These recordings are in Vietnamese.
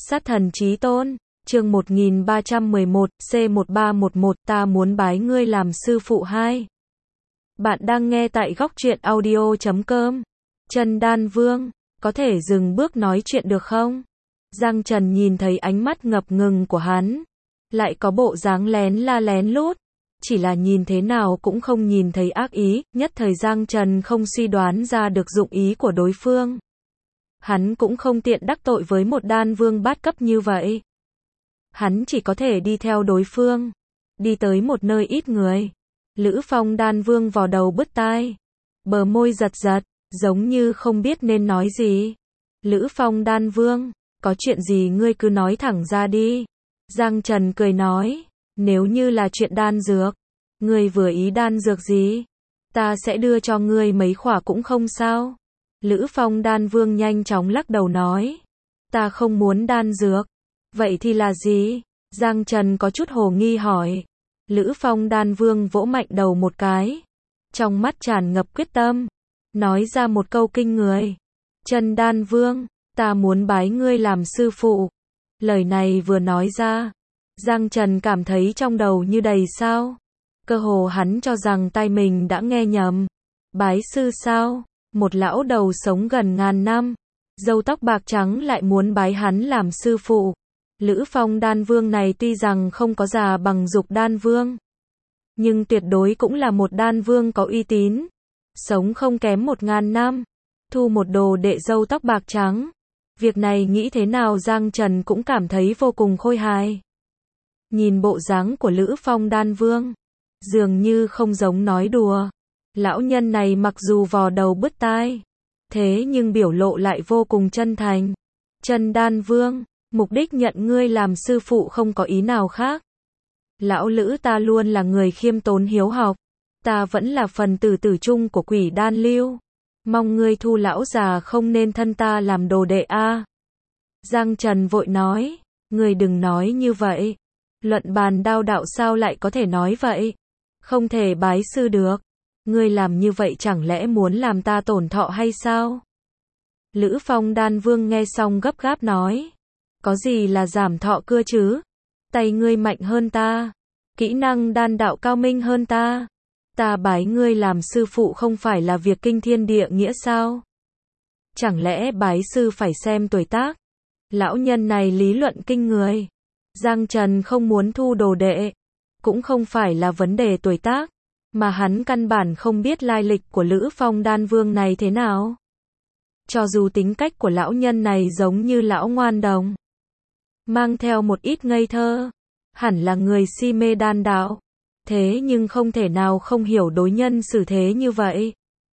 Sát thần chí tôn, chương 1311, C1311, ta muốn bái ngươi làm sư phụ 2. Bạn đang nghe tại góc truyện audio.com. Trần Đan Vương, có thể dừng bước nói chuyện được không? Giang Trần nhìn thấy ánh mắt ngập ngừng của hắn, lại có bộ dáng lén la lén lút, chỉ là nhìn thế nào cũng không nhìn thấy ác ý, nhất thời Giang Trần không suy đoán ra được dụng ý của đối phương. Hắn cũng không tiện đắc tội với một đan vương bát cấp như vậy. Hắn chỉ có thể đi theo đối phương, đi tới một nơi ít người. Lữ Phong đan vương vò đầu bứt tai, bờ môi giật giật, giống như không biết nên nói gì. Lữ Phong đan vương, có chuyện gì ngươi cứ nói thẳng ra đi. Giang Trần cười nói, nếu như là chuyện đan dược, ngươi vừa ý đan dược gì, ta sẽ đưa cho ngươi mấy khỏa cũng không sao. Lữ Phong đan vương nhanh chóng lắc đầu nói, ta không muốn đan dược. Vậy thì là gì? Giang Trần có chút hồ nghi hỏi. Lữ Phong đan vương vỗ mạnh đầu một cái, trong mắt tràn ngập quyết tâm, nói ra một câu kinh người. Trần Đan Vương, ta muốn bái ngươi làm sư phụ. Lời này vừa nói ra, Giang Trần cảm thấy trong đầu như đầy sao. Cơ hồ hắn cho rằng tai mình đã nghe nhầm. Bái sư sao? Một lão đầu sống gần ngàn năm, râu tóc bạc trắng lại muốn bái hắn làm sư phụ. Lữ Phong đan vương này tuy rằng không có già bằng Dục đan vương, nhưng tuyệt đối cũng là một đan vương có uy tín, sống không kém 1000 năm, thu một đồ đệ râu tóc bạc trắng. Việc này nghĩ thế nào Giang Trần cũng cảm thấy vô cùng khôi hài. Nhìn bộ dáng của Lữ Phong đan vương, dường như không giống nói đùa. Lão nhân này mặc dù vò đầu bứt tai, thế nhưng biểu lộ lại vô cùng chân thành. Trần Đan Vương, mục đích nhận ngươi làm sư phụ không có ý nào khác. Lão Lữ ta luôn là người khiêm tốn hiếu học, ta vẫn là phần tử tử trung của Quỷ Đan Lưu. Mong ngươi thu lão già không nên thân ta làm đồ đệ a. Giang Trần vội nói, ngươi đừng nói như vậy. Luận bàn đao đạo sao lại có thể nói vậy? Không thể bái sư được. Ngươi làm như vậy chẳng lẽ muốn làm ta tổn thọ hay sao? Lữ Phong đan vương nghe xong gấp gáp nói, có gì là giảm thọ cưa chứ? Tay ngươi mạnh hơn ta, kỹ năng đan đạo cao minh hơn ta. Ta bái ngươi làm sư phụ không phải là việc kinh thiên địa nghĩa sao? Chẳng lẽ bái sư phải xem tuổi tác? Lão nhân này lý luận kinh người. Giang Trần không muốn thu đồ đệ, cũng không phải là vấn đề tuổi tác, mà hắn căn bản không biết lai lịch của Lữ Phong đan vương này thế nào. Cho dù tính cách của lão nhân này giống như lão ngoan đồng, mang theo một ít ngây thơ, hẳn là người si mê đan đạo, thế nhưng không thể nào không hiểu đối nhân xử thế như vậy.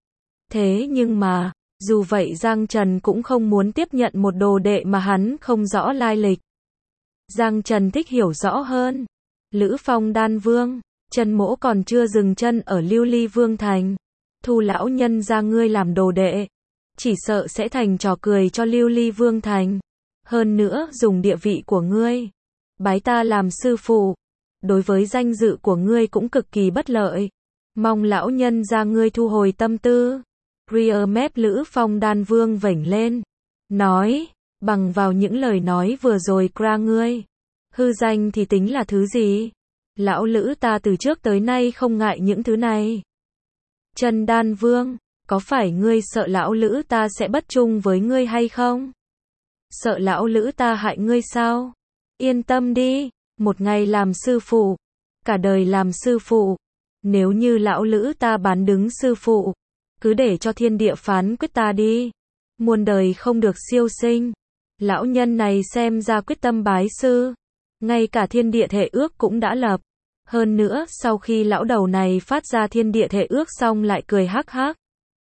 Thế nhưng mà, dù vậy Giang Trần cũng không muốn tiếp nhận một đồ đệ mà hắn không rõ lai lịch. Giang Trần thích hiểu rõ hơn. Lữ Phong đan vương, Trần Mỗ còn chưa dừng chân ở Lưu Ly Vương Thành, thu lão nhân ra ngươi làm đồ đệ, chỉ sợ sẽ thành trò cười cho Lưu Ly Vương Thành. Hơn nữa dùng địa vị của ngươi, bái ta làm sư phụ, đối với danh dự của ngươi cũng cực kỳ bất lợi. Mong lão nhân ra ngươi thu hồi tâm tư. Rear mép Lữ Phong đan vương vểnh lên, nói, bằng vào những lời nói vừa rồi qua ngươi, hư danh thì tính là thứ gì? Lão Lữ ta từ trước tới nay không ngại những thứ này. Trần Đan Vương, có phải ngươi sợ lão Lữ ta sẽ bất trung với ngươi hay không? Sợ lão Lữ ta hại ngươi sao? Yên tâm đi, một ngày làm sư phụ, cả đời làm sư phụ. Nếu như lão Lữ ta bán đứng sư phụ, cứ để cho thiên địa phán quyết ta đi. Muôn đời không được siêu sinh. Lão nhân này xem ra quyết tâm bái sư. Ngay cả thiên địa thể ước cũng đã lập. Hơn nữa, sau khi lão đầu này phát ra thiên địa thể ước xong lại cười hắc hắc.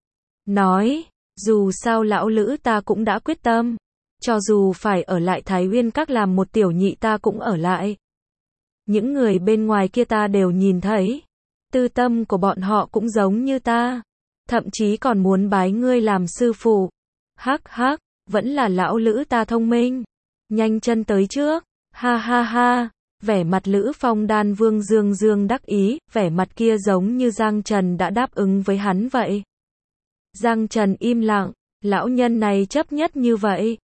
Nói, dù sao lão Lữ ta cũng đã quyết tâm. Cho dù phải ở lại Thái Uyên Các làm một tiểu nhị ta cũng ở lại. Những người bên ngoài kia ta đều nhìn thấy. Tư tâm của bọn họ cũng giống như ta. Thậm chí còn muốn bái ngươi làm sư phụ. Hắc hắc, vẫn là lão Lữ ta thông minh. Nhanh chân tới trước. Ha ha ha. Vẻ mặt Lữ Phong đan vương dương dương đắc ý, vẻ mặt kia giống như Giang Trần đã đáp ứng với hắn vậy. Giang Trần im lặng, lão nhân này chấp nhất như vậy.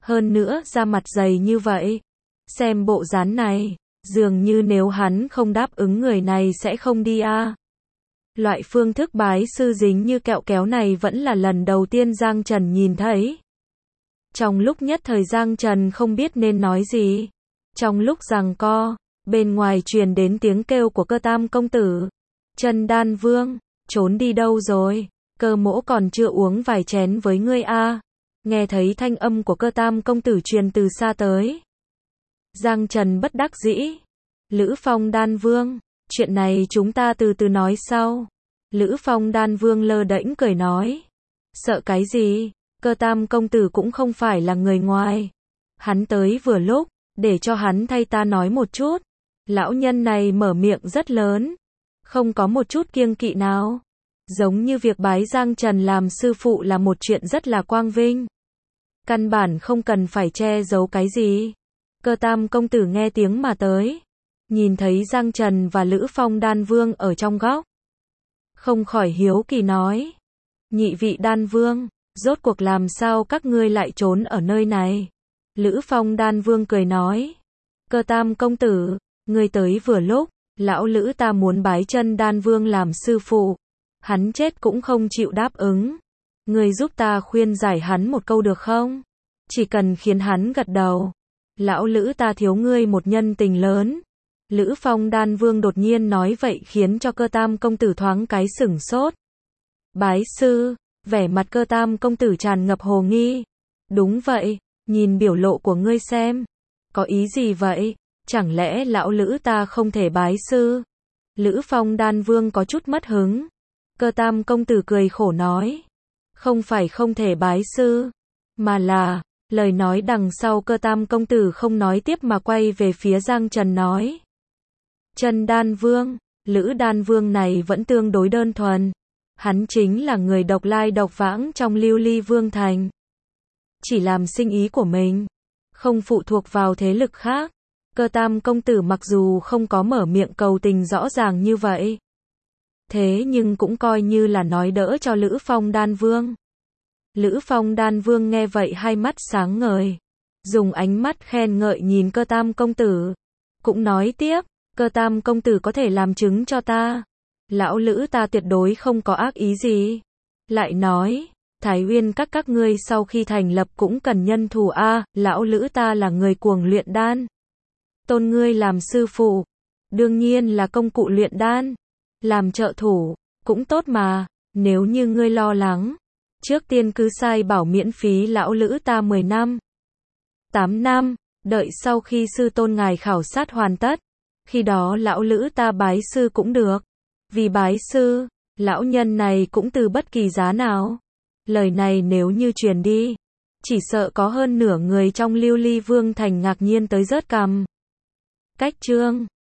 Hơn nữa da mặt dày như vậy. Xem bộ dáng này, dường như nếu hắn không đáp ứng người này sẽ không đi a. Loại phương thức bái sư dính như kẹo kéo này vẫn là lần đầu tiên Giang Trần nhìn thấy. Trong lúc nhất thời Giang Trần không biết nên nói gì. Trong lúc giằng co, bên ngoài truyền đến tiếng kêu của Cơ Tam công tử. Chân Đan Vương, trốn đi đâu rồi? Cơ mỗ còn chưa uống vài chén với ngươi a. Nghe thấy thanh âm của Cơ Tam công tử truyền từ xa tới. Giang Trần bất đắc dĩ. Lữ Phong Đan Vương, chuyện này chúng ta từ từ nói sau. Lữ Phong Đan Vương lơ đễnh cười nói. Sợ cái gì? Cơ Tam công tử cũng không phải là người ngoài. Hắn tới vừa lúc, để cho hắn thay ta nói một chút. Lão nhân này mở miệng rất lớn, không có một chút kiêng kỵ nào. Giống như việc bái Giang Trần làm sư phụ là một chuyện rất là quang vinh. Căn bản không cần phải che giấu cái gì. Cơ Tam công tử nghe tiếng mà tới. Nhìn thấy Giang Trần và Lữ Phong Đan Vương ở trong góc. Không khỏi hiếu kỳ nói. Nhị vị Đan Vương, rốt cuộc làm sao các ngươi lại trốn ở nơi này? Lữ Phong Đan Vương cười nói. Cơ Tam công tử, ngươi tới vừa lúc, lão Lữ ta muốn bái Chân Đan Vương làm sư phụ. Hắn chết cũng không chịu đáp ứng. Ngươi giúp ta khuyên giải hắn một câu được không? Chỉ cần khiến hắn gật đầu. Lão Lữ ta thiếu ngươi một nhân tình lớn. Lữ Phong Đan Vương đột nhiên nói vậy khiến cho Cơ Tam công tử thoáng cái sửng sốt. Bái sư, vẻ mặt Cơ Tam công tử tràn ngập hồ nghi. Đúng vậy, nhìn biểu lộ của ngươi xem. Có ý gì vậy? Chẳng lẽ lão Lữ ta không thể bái sư? Lữ Phong Đan Vương có chút mất hứng. Cơ Tam công tử cười khổ nói. Không phải không thể bái sư, mà là, lời nói đằng sau Cơ Tam công tử không nói tiếp mà quay về phía Giang Trần nói. Chân Đan Vương, Lữ Đan Vương này vẫn tương đối đơn thuần. Hắn chính là người độc lai độc vãng trong Lưu Ly Vương Thành. Chỉ làm sinh ý của mình, không phụ thuộc vào thế lực khác. Cơ Tam công tử mặc dù không có mở miệng cầu tình rõ ràng như vậy, thế nhưng cũng coi như là nói đỡ cho Lữ Phong Đan Vương. Lữ Phong Đan Vương nghe vậy hai mắt sáng ngời, dùng ánh mắt khen ngợi nhìn Cơ Tam công tử. Cũng nói tiếp, Cơ Tam công tử có thể làm chứng cho ta. Lão Lữ ta tuyệt đối không có ác ý gì. Lại nói, Thái Uyên các ngươi sau khi thành lập cũng cần nhân thủ a. Lão Lữ ta là người cuồng luyện đan. Tôn ngươi làm sư phụ, đương nhiên là công cụ luyện đan. Làm trợ thủ, cũng tốt mà. Nếu như ngươi lo lắng, trước tiên cứ sai bảo miễn phí lão Lữ ta 10 năm. 8 năm, đợi sau khi sư tôn ngài khảo sát hoàn tất. Khi đó lão Lữ ta bái sư cũng được. Vì bái sư, lão nhân này cũng từ bất kỳ giá nào. Lời này nếu như truyền đi, chỉ sợ có hơn nửa người trong Lưu Ly Vương Thành ngạc nhiên tới rớt cằm. Cách chương